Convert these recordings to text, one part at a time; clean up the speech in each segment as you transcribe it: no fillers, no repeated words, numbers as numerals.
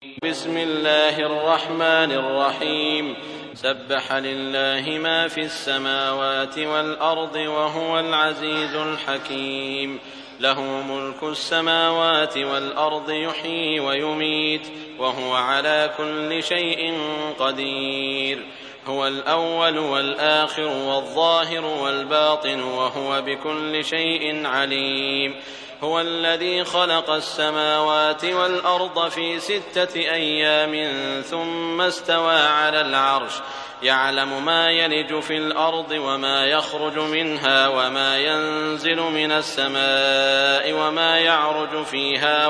بسم الله الرحمن الرحيم. سبح لله ما في السماوات والأرض وهو العزيز الحكيم. له ملك السماوات والأرض يحيي ويميت وهو على كل شيء قدير. هو الأول والآخر والظاهر والباطن وهو بكل شيء عليم. هو الذي خلق السماوات والأرض في 6 أيام ثم استوى على العرش يعلم ما يلج في الأرض وما يخرج منها وما ينزل من السماء وما يعرج فيها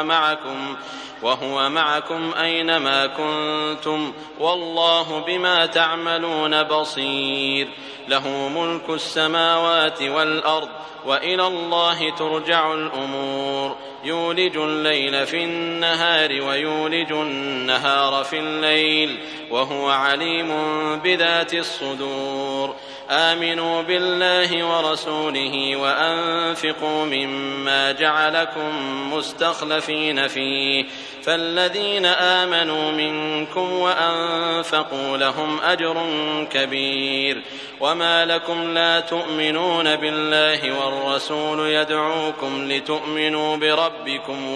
وهو معكم أينما كنتم والله بما تعملون بصير. له ملك السماوات والأرض وإلى الله ترجع الأمور. يولج الليل في النهار ويولج النهار في الليل وهو عليم بذات الصدور. آمنوا بالله ورسوله وأنفقوا مما جعلكم مستخلفين فيه فالذين آمنوا منكم وأنفقوا لهم أجر كبير. وما لكم لا تؤمنون بالله والرسول يدعوكم لتؤمنوا بربكم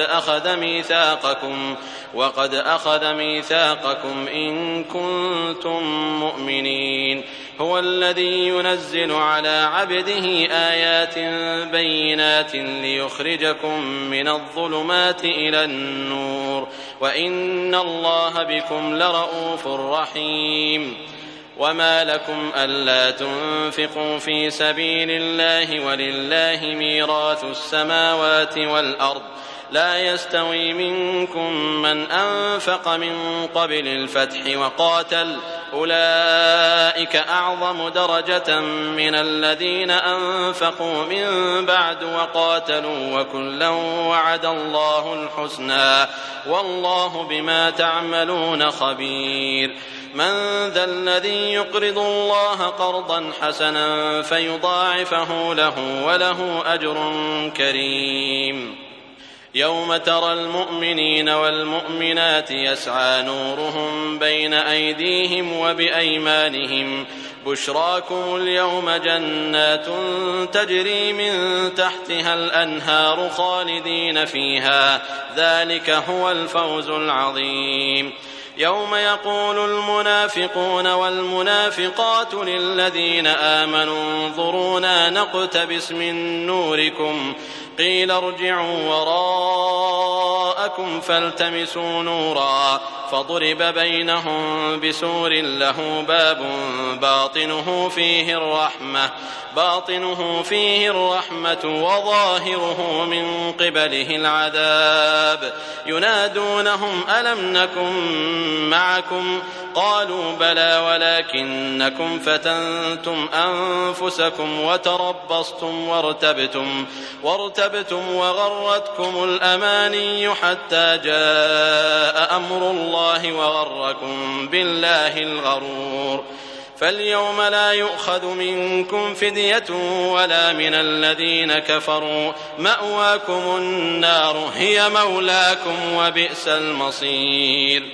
وقد أخذ ميثاقكم إن كنتم مؤمنين. هو الذي ينزل على عبده آيات بينات ليخرجكم من الظلمات إلى النور وإن الله بكم لرءوف رحيم. وما لكم ألا تنفقوا في سبيل الله ولله ميراث السماوات والأرض لا يستوي منكم من أنفق من قبل الفتح وقاتل أولئك أعظم درجة من الذين أنفقوا من بعد وقاتلوا وكلا وعد الله الحسنى والله بما تعملون خبير. من ذا الذي يقرض الله قرضا حسنا فيضاعفه له وله أجر كريم. يوم ترى المؤمنين والمؤمنات يسعى نورهم بين أيديهم وبأيمانهم بشراكم اليوم جنات تجري من تحتها الأنهار خالدين فيها ذلك هو الفوز العظيم. يوم يقول المنافقون والمنافقات للذين آمنوا انظرونا نقتبس من نوركم قيل ارجعوا وراءكم فالتمسوا نورا فضرب بينهم بسور له باب باطنه فيه الرحمة وظاهره من قبله العذاب. ينادونهم ألم نكن معكم قالوا بلى ولكنكم فتنتم أنفسكم وتربصتم وارتبتم وغرتكم الأماني حتى جاء أمر الله وغركم بالله الغرور. فاليوم لا يؤخذ منكم فدية ولا من الذين كفروا مأواكم النار هي مولاكم وبئس المصير.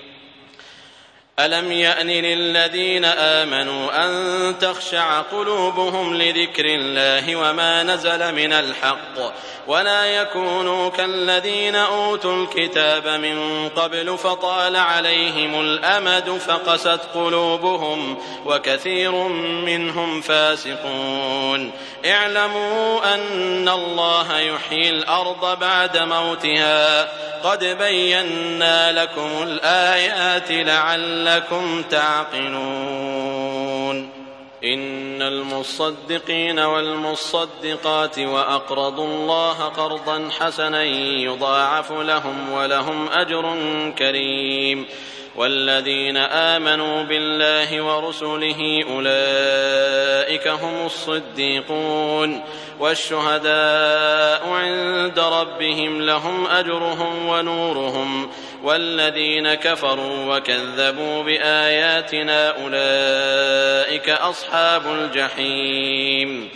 ألم يأن للذين آمنوا أن تخشع قلوبهم لذكر الله وما نزل من الحق ولا يكونوا كالذين أوتوا الكتاب من قبل فطال عليهم الأمد فقست قلوبهم وكثير منهم فاسقون. اعلموا أن الله يحيي الأرض بعد موتها قد بينا لكم الآيات لعلكم تعقلون. إن المصدقين والمصدقات وأقرضوا الله قرضا حسنا يضاعف لهم ولهم أجر كريم. والذين آمنوا بالله ورسله أولئك هم الصديقون والشهداء عند ربهم لهم أجرهم ونورهم. والذين كفروا وكذبوا بآياتنا أولئك أصحاب الجحيم.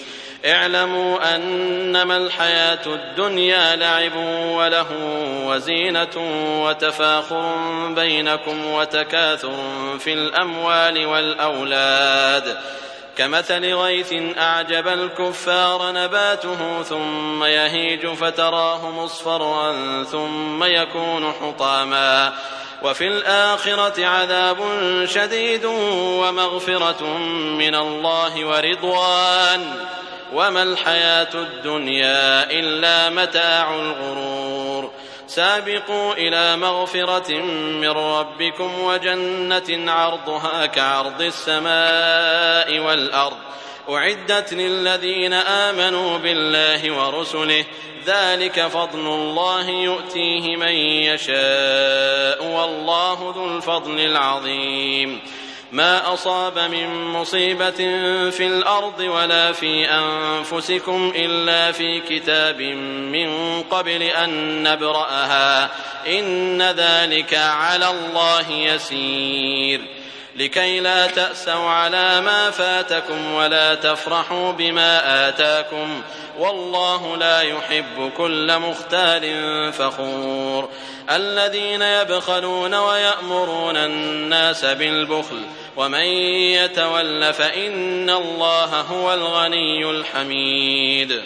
اعلموا أنما الحياة الدنيا لعب ولهو وزينة وتفاخر بينكم وتكاثر في الأموال والأولاد كمثل غيث أعجب الكفار نباته ثم يهيج فتراه مصفرا ثم يكون حطاما وفي الآخرة عذاب شديد ومغفرة من الله ورضوان وما الحياة الدنيا إلا متاع الغرور سابقوا إلى مغفرة من ربكم وجنة عرضها كعرض السماء والأرض أعدت للذين آمنوا بالله ورسله ذلك فضل الله يؤتيه من يشاء والله ذو الفضل العظيم ما أصاب من مصيبة في الأرض ولا في أنفسكم إلا في كتاب من قبل أن نبرأها إن ذلك على الله يسير لكي لا تأسوا على ما فاتكم ولا تفرحوا بما آتاكم والله لا يحب كل مختال فخور الذين يبخلون ويأمرون الناس بالبخل ومن يتول فإن الله هو الغني الحميد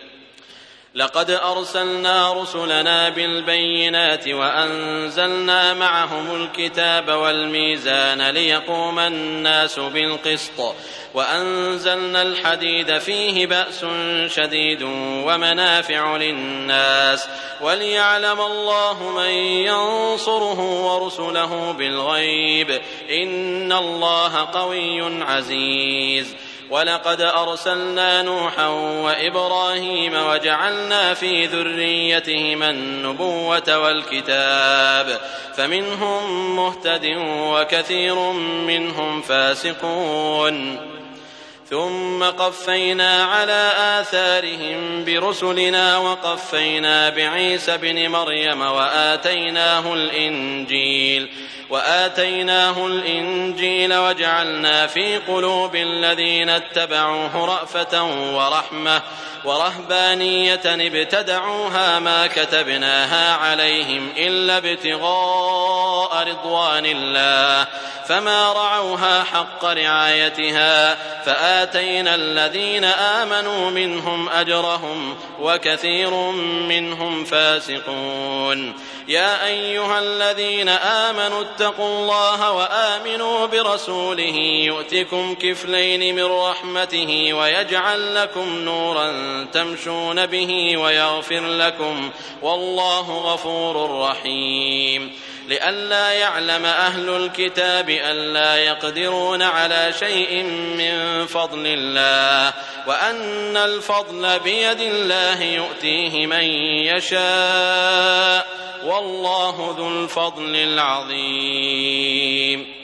لقد أرسلنا رسلنا بالبينات وأنزلنا معهم الكتاب والميزان ليقوم الناس بالقسط وأنزلنا الحديد فيه بأس شديد ومنافع للناس وليعلم الله من ينصره ورسله بالغيب إن الله قوي عزيز ولقد أرسلنا نوحا وإبراهيم وجعلنا في ذريتهما النبوة والكتاب فمنهم مهتد وكثير منهم فاسقون ثم قفينا على آثارهم برسلنا وقفينا بعيسى بن مريم وآتيناه الإنجيل وجعلنا في قلوب الذين اتبعوه رأفة ورحمة ورهبانية ابتدعوها ما كتبناها عليهم إلا ابتغاء رضوان الله فما رعوها حق رعايتها فآتينا الذين آمنوا منهم أجرهم وكثير منهم فاسقون يا أيها الذين آمنوا اتقوا الله وآمنوا برسوله يؤتكم كفلين من رحمته ويجعل لكم نورا تمشون به ويغفر لكم والله غفور رحيم لئلا يعلم أهل الكتاب ألا يقدرون على شيء من فضل الله وأن الفضل بيد الله يؤتيه من يشاء والله ذو الفضل العظيم